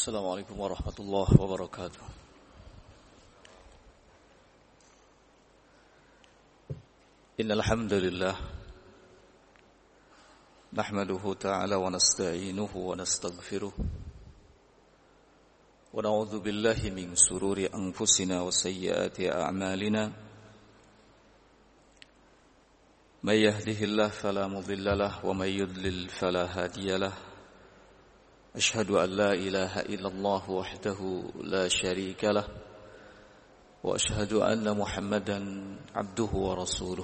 Assalamualaikum warahmatullahi wabarakatuh. Innal hamdalillah nahmaduhu ta'ala wa nasta'inuhu wa nastaghfiruh wa na'udzu billahi min sururi anfusina wa sayyiati a'malina. May yahdihillahu fala mudilla lahu wa may yudlil fala hadiya lahu. أشهد أن لا إله إلا الله وحده لا شريك له وأشهد أن محمدا عبده ورسوله.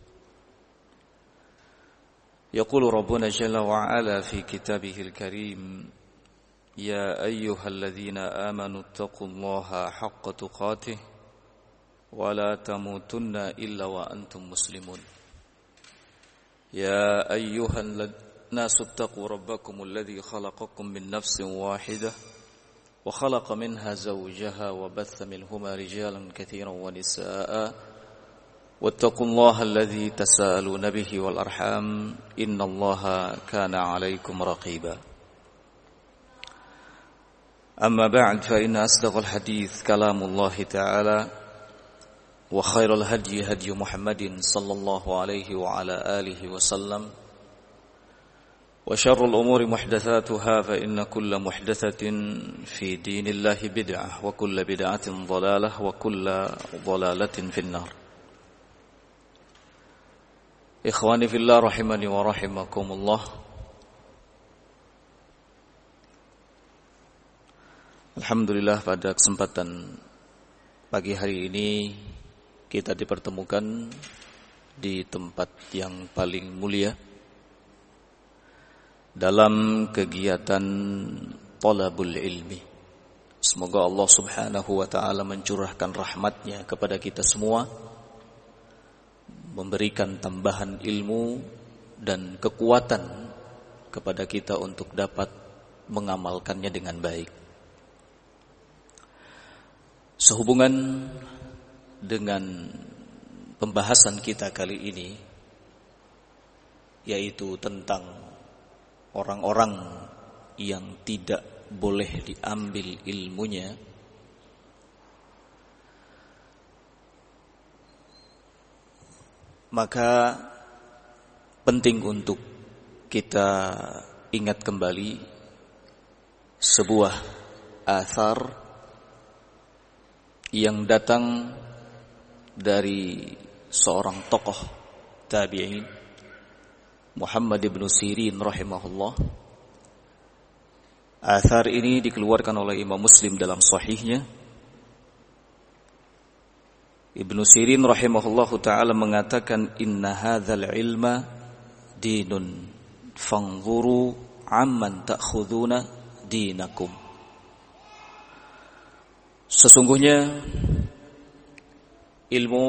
يقول ربنا جل وعلا في كتابه الكريم: يا أيها الذين آمنوا اتقوا الله حق تقاته ولا تموتن إلا وأنتم مسلمون. يا أيها الناس اتقوا ربكم الذي خلقكم من نفس واحدة وخلق منها زوجها وبث منهما رجالا كثيرا ونساء واتقوا الله الذي تساءلون به والأرحام إن الله كان عليكم رقيبا. أما بعد فإن أصدق الحديث كلام الله تعالى وخير الهدي هدي محمد صلى الله عليه وعلى آله وسلم وشر الأمور محدثاتها فإن كل محدثة في دين الله بدعة وكل بدعة ضلالة وكل ضلالة في النار. إخواني في الله رحمني ورحمكم الله. Alhamdulillah, pada kesempatan pagi hari ini kita dipertemukan di tempat yang paling mulia dalam kegiatan talabul ilmi. Semoga Allah subhanahu wa ta'ala mencurahkan rahmatnya kepada kita semua, memberikan tambahan ilmu dan kekuatan kepada kita untuk dapat mengamalkannya dengan baik. Sehubungan dengan pembahasan kita kali ini, yaitu tentang orang-orang yang tidak boleh diambil ilmunya, maka penting untuk kita ingat kembali sebuah athar yang datang dari seorang tokoh tabi'in, Muhammad ibn Sirin rahimahullah. Athar ini dikeluarkan oleh Imam Muslim dalam sahihnya. Ibn Sirin rahimahullah ta'ala mengatakan, inna hadzal ilma dinun fanzuru amman ta'khuduna dinakum. Sesungguhnya ilmu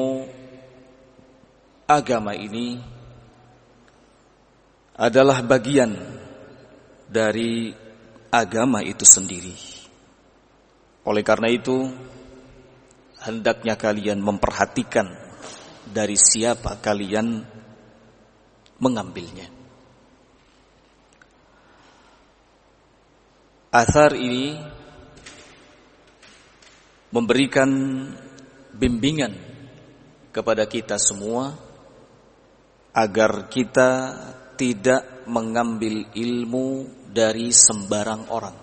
agama ini adalah bagian dari agama itu sendiri. Oleh karena itu, hendaknya kalian memperhatikan dari siapa kalian mengambilnya. Athar ini memberikan bimbingan kepada kita semua agar kita tidak mengambil ilmu dari sembarang orang.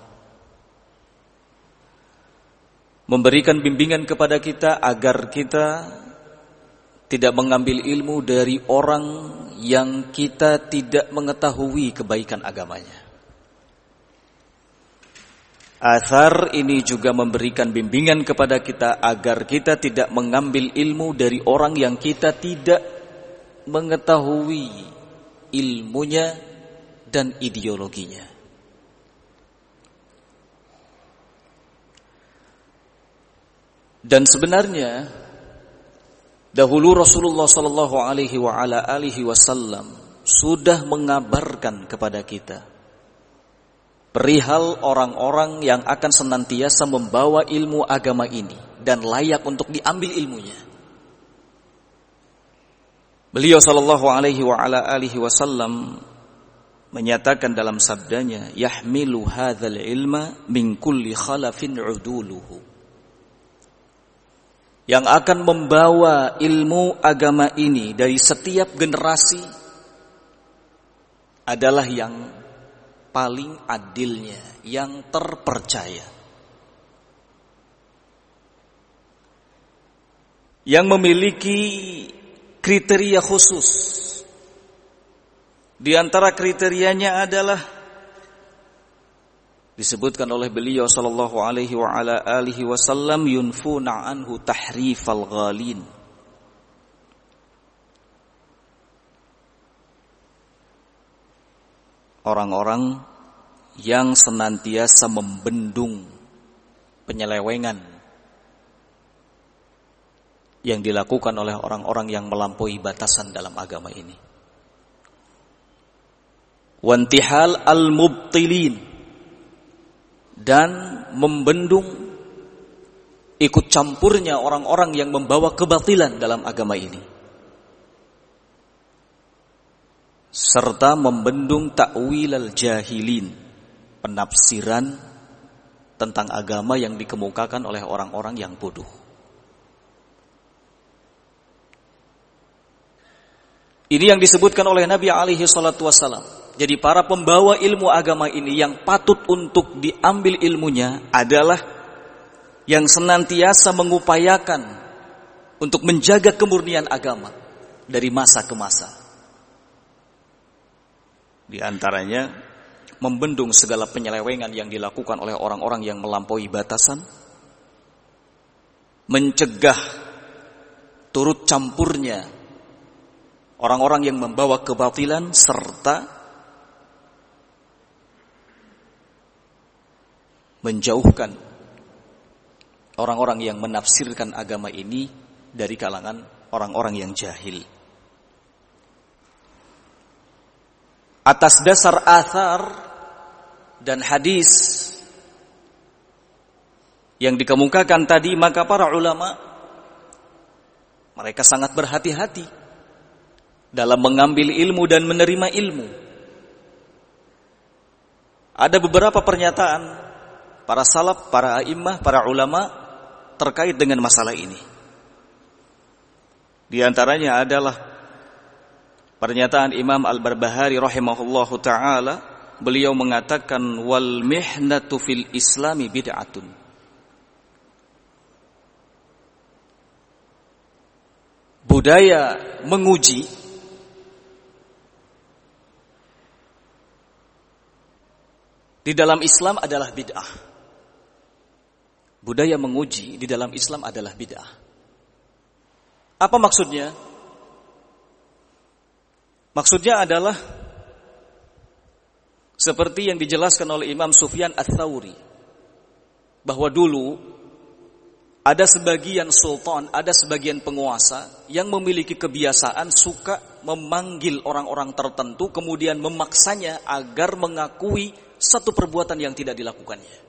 Memberikan bimbingan kepada kita agar kita tidak mengambil ilmu dari orang yang kita tidak mengetahui kebaikan agamanya. Athar ini juga memberikan bimbingan kepada kita agar kita tidak mengambil ilmu dari orang yang kita tidak mengetahui ilmunya dan ideologinya. Dan sebenarnya dahulu Rasulullah sallallahu alaihi wasallam sudah mengabarkan kepada kita perihal orang-orang yang akan senantiasa membawa ilmu agama ini dan layak untuk diambil ilmunya. Beliau sallallahu alaihi wasallam menyatakan dalam sabdanya, yahmilu hadzal ilma min kulli khalafin uduluhu, yang akan membawa ilmu agama ini dari setiap generasi adalah yang paling adilnya, yang terpercaya, yang memiliki kriteria khusus. Di antara kriterianya adalah disebutkan oleh beliau sallallahu alaihi wa ala alihi wasallam, yunfuna anhu tahrifal ghalin. Orang-orang yang senantiasa membendung penyelewengan yang dilakukan oleh orang-orang yang melampaui batasan dalam agama ini. Wantihal al-mubtilin, dan membendung ikut campurnya orang-orang yang membawa kebatilan dalam agama ini, serta membendung ta'wil al-jahilin, penafsiran tentang agama yang dikemukakan oleh orang-orang yang bodoh. Ini yang disebutkan oleh Nabi alaihi salatu wassalam. Jadi para pembawa ilmu agama ini yang patut untuk diambil ilmunya adalah yang senantiasa mengupayakan untuk menjaga kemurnian agama dari masa ke masa. Di antaranya membendung segala penyelewengan yang dilakukan oleh orang-orang yang melampaui batasan, mencegah turut campurnya orang-orang yang membawa kebatilan, serta menjauhkan orang-orang yang menafsirkan agama ini dari kalangan orang-orang yang jahil. Atas dasar athar dan hadis yang dikemukakan tadi, maka para ulama mereka sangat berhati-hati dalam mengambil ilmu dan menerima ilmu. Ada beberapa pernyataan para salaf, para a'immah, para ulama terkait dengan masalah ini. Di antaranya adalah pernyataan Imam Al-Barbahari rahimahullahu ta'ala. Beliau mengatakan, wal mihnatu fil islami bid'atun. Budaya menguji di dalam Islam adalah bid'ah. Budaya menguji di dalam Islam adalah bid'ah. Apa maksudnya? Maksudnya adalah seperti yang dijelaskan oleh Imam Sufyan Ats-Tsauri, bahwa dulu ada sebagian sultan, ada sebagian penguasa yang memiliki kebiasaan suka memanggil orang-orang tertentu kemudian memaksanya agar mengakui satu perbuatan yang tidak dilakukannya.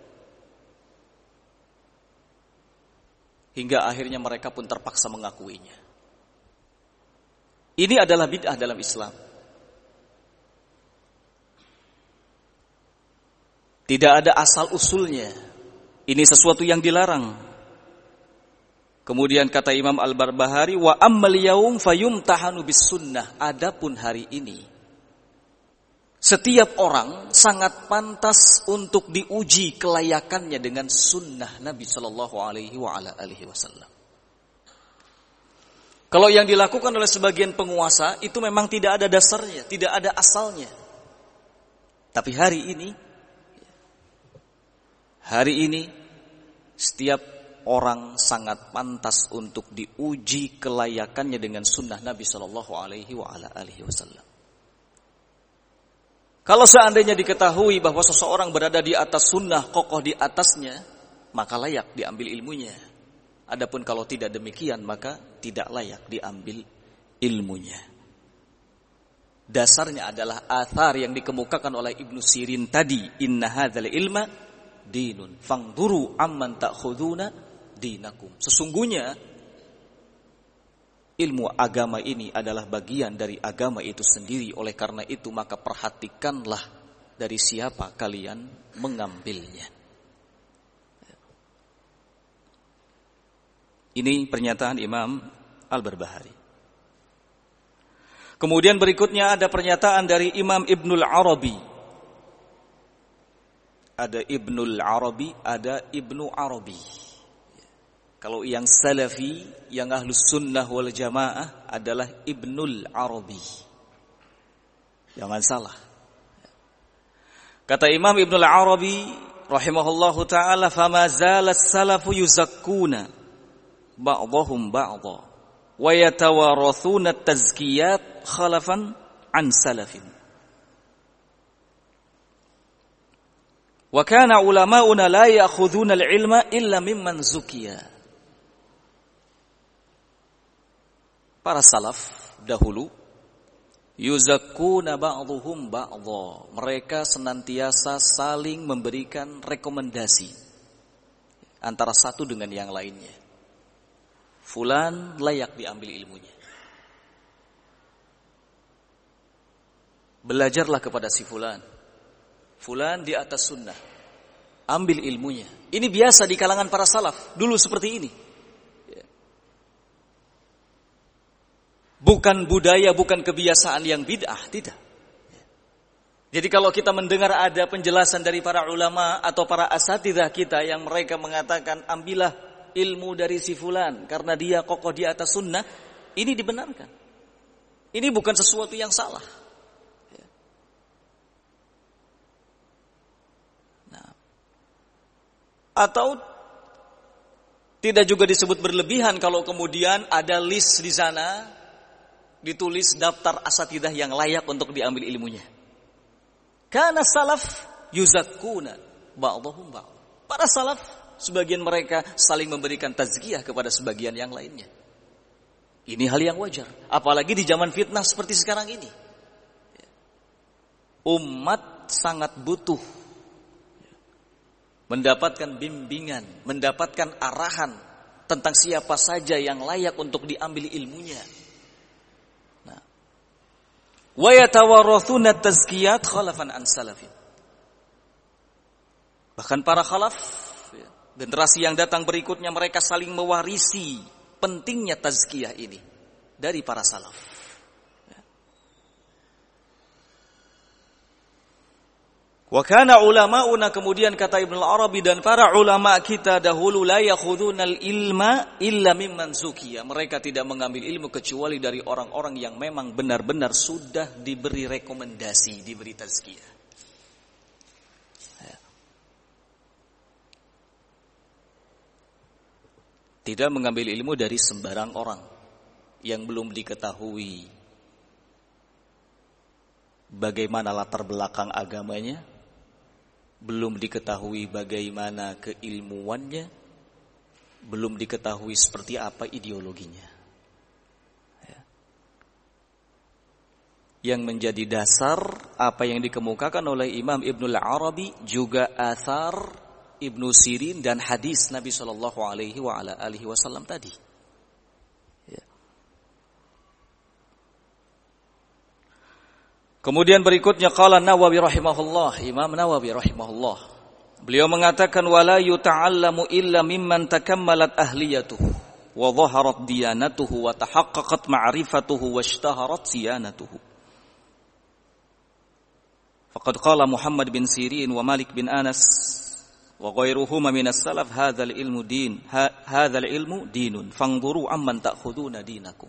Hingga akhirnya mereka pun terpaksa mengakuinya. Ini adalah bid'ah dalam Islam. Tidak ada asal usulnya. Ini sesuatu yang dilarang. Kemudian kata Imam Al-Barbahari, wa ammal yaum fayumtahanu bis sunnah. Adapun hari ini, setiap orang sangat pantas untuk diuji kelayakannya dengan sunnah Nabi Sallallahu Alaihi Wasallam. Kalau yang dilakukan oleh sebagian penguasa itu memang tidak ada dasarnya, tidak ada asalnya. Tapi hari ini setiap orang sangat pantas untuk diuji kelayakannya dengan sunnah Nabi Sallallahu Alaihi Wasallam. Kalau seandainya diketahui bahwa seseorang berada di atas sunnah, kokoh di atasnya, maka layak diambil ilmunya. Adapun kalau tidak demikian, maka tidak layak diambil ilmunya. Dasarnya adalah athar yang dikemukakan oleh Ibnu Sirin tadi, inna hadzal ilma dinun fangduru amman ta'khuduna dinakum. Sesungguhnya Ilmu agama ini adalah bagian dari agama itu sendiri. Oleh karena itu maka perhatikanlah dari siapa kalian mengambilnya. Ini pernyataan Imam Al-Barbahari. Kemudian berikutnya ada pernyataan dari Imam Ibnul Arabi. Ada Ibnul Arabi, ada Ibnu Arabi. Kalau yang salafi, yang ahlus sunnah wal jamaah adalah Ibnul Arabi. Jangan salah. Kata Imam Ibnul Arabi rahimahullahu ta'ala, fama zalas salafu yuzakkuna ba'dahum ba'dha wa yatawarathuna tazkiyat khalafan an salafin. Wa kana ulama'una la ya'khudhuna al-ilma illa mimman zukiya. Para salaf dahulu yuzakkuna ba'dhuhum ba'dha. Mereka senantiasa saling memberikan rekomendasi antara satu dengan yang lainnya. Fulan layak diambil ilmunya. Belajarlah kepada si fulan. Fulan di atas sunnah. Ambil ilmunya. Ini biasa di kalangan para salaf dulu seperti ini. Bukan budaya, bukan kebiasaan yang bid'ah, tidak. Jadi kalau kita mendengar ada penjelasan dari para ulama atau para asatidzah kita yang mereka mengatakan ambillah ilmu dari si fulan karena dia kokoh di atas sunnah, ini dibenarkan. Ini bukan sesuatu yang salah. Nah, atau tidak juga disebut berlebihan kalau kemudian ada list di sana ditulis daftar asatidzah yang layak untuk diambil ilmunya. Karena salaf yuzakkuna ba'dhum ba'd. Para salaf sebagian mereka saling memberikan tazkiyah kepada sebagian yang lainnya. Ini hal yang wajar, apalagi di zaman fitnah seperti sekarang ini. Umat sangat butuh mendapatkan bimbingan, mendapatkan arahan tentang siapa saja yang layak untuk diambil ilmunya. Wa yatawarathuna tazkiyat khalafan an salafin. Bahkan para khalaf, generasi yang datang berikutnya, mereka saling mewarisi pentingnya tazkiyah ini dari para salaf. Wa kana ulama'una, kemudian kata Ibnu Arabi, dan para ulama kita dahulu la yakhudunal ilma illa mimman zukiya. Mereka tidak mengambil ilmu kecuali dari orang-orang yang memang benar-benar sudah diberi rekomendasi, diberi tazkiyah. Tidak mengambil ilmu dari sembarang orang yang belum diketahui bagaimana latar belakang agamanya, belum diketahui bagaimana keilmuannya, belum diketahui seperti apa ideologinya. Yang menjadi dasar apa yang dikemukakan oleh Imam Ibnul Arabi juga athar Ibnu Sirin dan hadis Nabi sallallahu alaihi wasallam tadi. Kemudian berikutnya qala Nawawi rahimahullah, Imam Nawawi rahimahullah. Beliau mengatakan wala yuta'allamu illa mimman takammalat ahliyatuhu wa dhaharat diyanatuhu wa tahaqqaqat ma'rifatuhu wa ishtaharat siyanatuhu. Faqad qala Muhammad bin Sirin wa Malik bin Anas wa ghairuhuma min as-salaf hadzal ilmu din, hadzal ilmu dinun fanzuru amman ta'khuduna dinakum.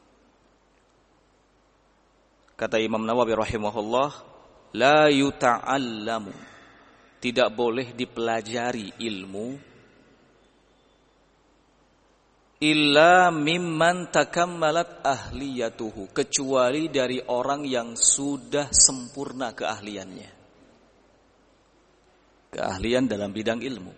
Kata Imam Nawawi rahimahullah, la yuta'allamu, tidak boleh dipelajari ilmu illa mimman takammalat ahliyatuhu, kecuali dari orang yang sudah sempurna keahliannya. Keahlian dalam bidang ilmu.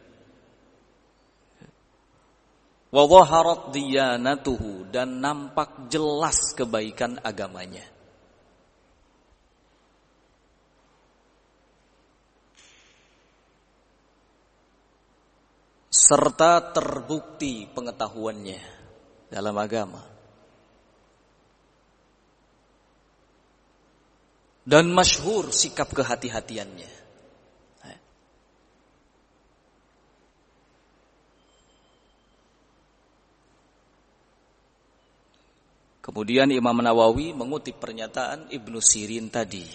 Wa dhaharat diyanatuhu, dan nampak jelas kebaikan agamanya. Serta terbukti pengetahuannya dalam agama. dan masyhur sikap kehati-hatiannya. Kemudian Imam Nawawi mengutip pernyataan Ibnu Sirin tadi.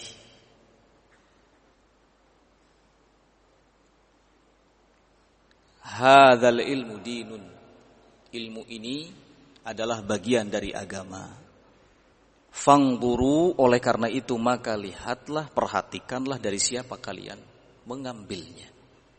Hadzal ilmu dinun. Ilmu ini adalah bagian dari agama. Fangburu, oleh karena itu maka lihatlah, perhatikanlah dari siapa kalian mengambilnya.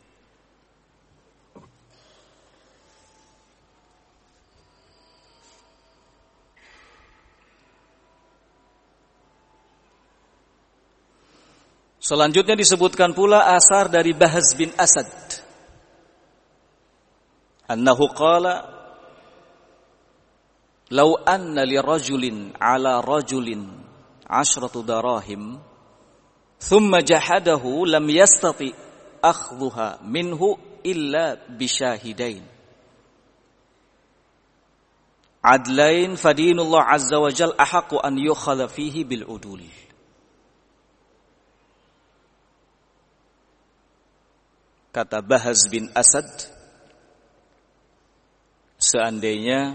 Selanjutnya disebutkan pula asar dari Bahz bin Asad. Annahu qala law anna li rajulin ala rajulin 'ashratu darahim thumma jahadahu lam yastati akhdhuha minhu illa bishahidain adlain fadinullah azza wa jal ahaqqu an yukhadha fihi bil udul. Kata Bahz bin Asad, seandainya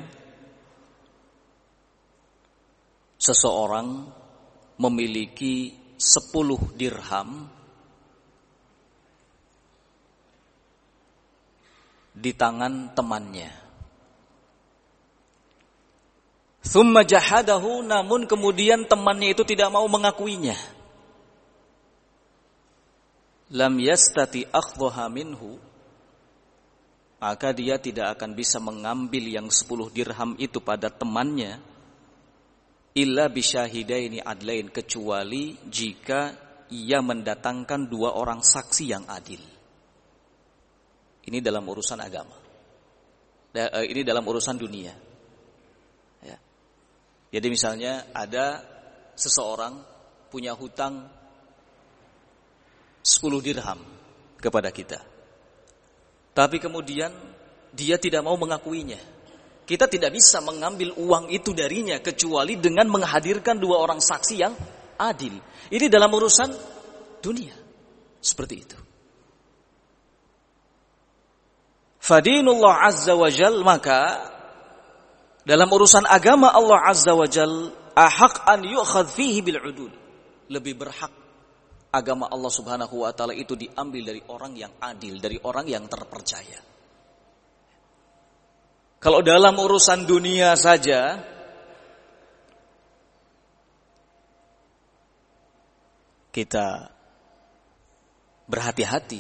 seseorang memiliki 10 dirham di tangan temannya, thumma jahadahu, namun kemudian temannya itu tidak mau mengakuinya, lam yastati akhdhaha minhu, maka dia tidak akan bisa mengambil yang 10 dirham itu pada temannya, illa bisyahidaini adlain, kecuali jika ia mendatangkan 2 orang saksi yang adil. Ini dalam urusan agama. Ini dalam urusan dunia. Ya. Jadi misalnya ada seseorang punya hutang 10 dirham kepada kita, tapi kemudian dia tidak mau mengakuinya. Kita tidak bisa mengambil uang itu darinya kecuali dengan menghadirkan 2 orang saksi yang adil. Ini dalam urusan dunia seperti itu. Fadinullah azza wa jal, maka dalam urusan agama Allah azza wa jal ahaq an yu'khadh fihi bil udul, lebih berhak agama Allah subhanahu wa ta'ala itu diambil dari orang yang adil, dari orang yang terpercaya. Kalau dalam urusan dunia saja, kita berhati-hati,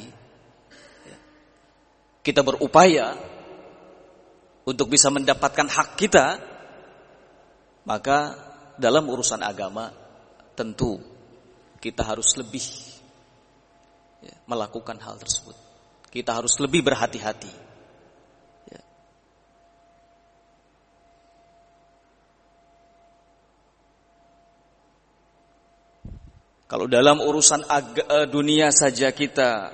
kita berupaya untuk bisa mendapatkan hak kita, maka dalam urusan agama tentu kita harus lebih melakukan hal tersebut. Kita harus lebih berhati-hati. Ya. Kalau dalam urusan dunia saja kita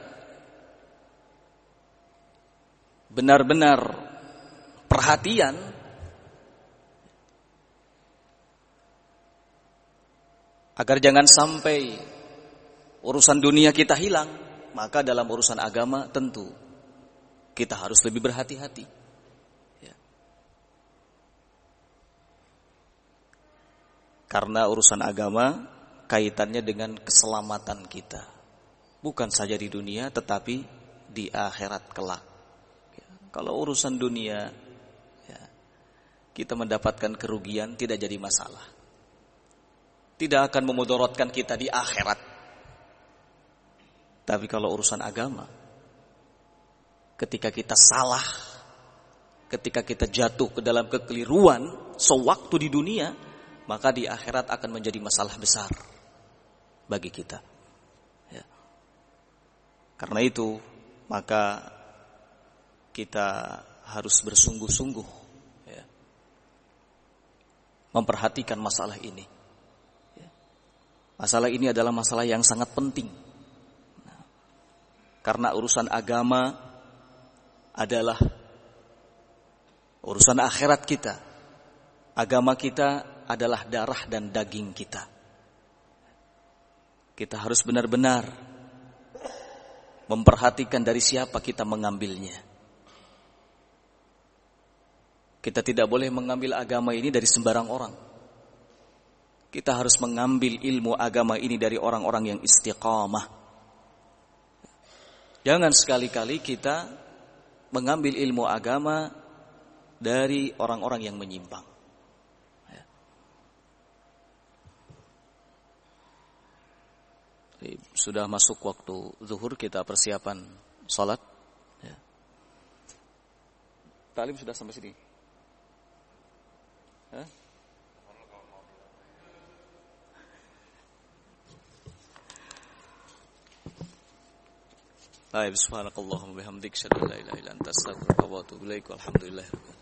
benar-benar perhatian, agar jangan sampai urusan dunia kita hilang, maka dalam urusan agama tentu kita harus lebih berhati-hati. Ya. Karena urusan agama kaitannya dengan keselamatan kita, bukan saja di dunia tetapi di akhirat kelak. Ya. Kalau urusan dunia ya, kita mendapatkan kerugian tidak jadi masalah, tidak akan memudaratkan kita di akhirat. Tapi kalau urusan agama, ketika kita salah, ketika kita jatuh ke dalam kekeliruan sewaktu di dunia, maka di akhirat akan menjadi masalah besar bagi kita. Ya. Karena itu, maka kita harus bersungguh-sungguh ya, memperhatikan masalah ini. Masalah ini adalah masalah yang sangat penting. Karena urusan agama adalah urusan akhirat kita. Agama kita adalah darah dan daging kita. Kita harus benar-benar memperhatikan dari siapa kita mengambilnya. Kita tidak boleh mengambil agama ini dari sembarang orang. Kita harus mengambil ilmu agama ini dari orang-orang yang istiqamah. Jangan sekali-kali kita mengambil ilmu agama dari orang-orang yang menyimpang. Sudah masuk waktu zuhur, kita persiapan salat. Talim sudah sampai sini. Baik, subhanakallahumma bihamdika asyhadu an la ilaha illa anta astaghfiruka wa atubu ilaik. Walhamdulillah.